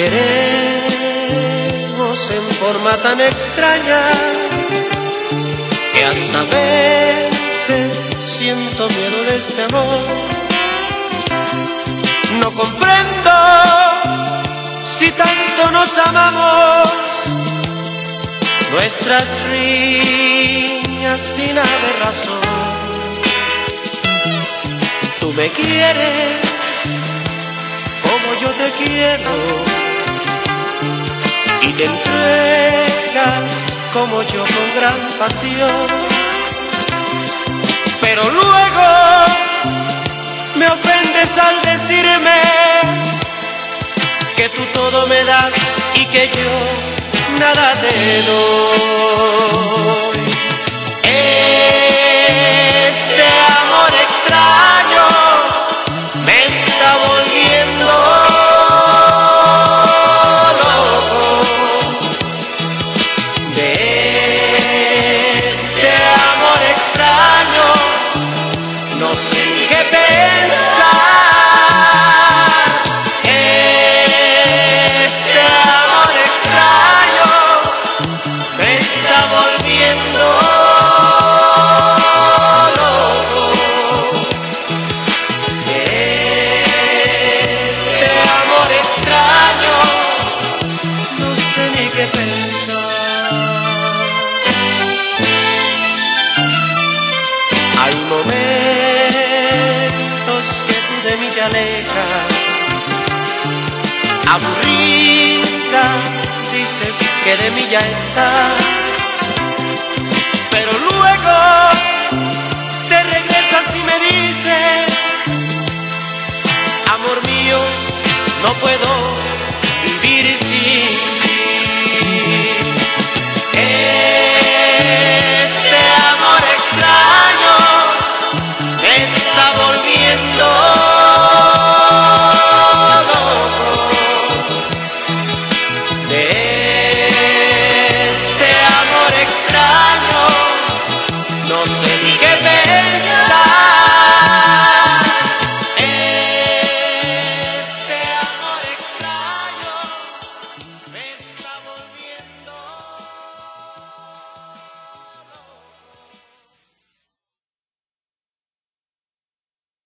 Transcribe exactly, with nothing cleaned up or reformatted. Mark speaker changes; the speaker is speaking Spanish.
Speaker 1: queremos en forma tan extraña que hasta a veces siento miedo de este amor. No comprendo si tanto nos amamos, nuestras riñas sin haber razón. Tú me quieres como yo te quiero y te entregas como yo con gran pasión, pero luego me ofendes al decirme que tú todo me das y que yo nada te doy. Este amor extraño me está volviendo loco. De este amor extraño no sé ni qué pensar. Este amor extraño me está volviendo loco. De este amor extraño no sé ni qué pensar. Hay momentos que tú de mí te alejas, aburrida, dices que de mí ya estás, pero luego te regresas y me dices, amor mío, no puedo vivir sin ti. Este amor extraño me está volviendo loco. De este amor extraño no sé ni qué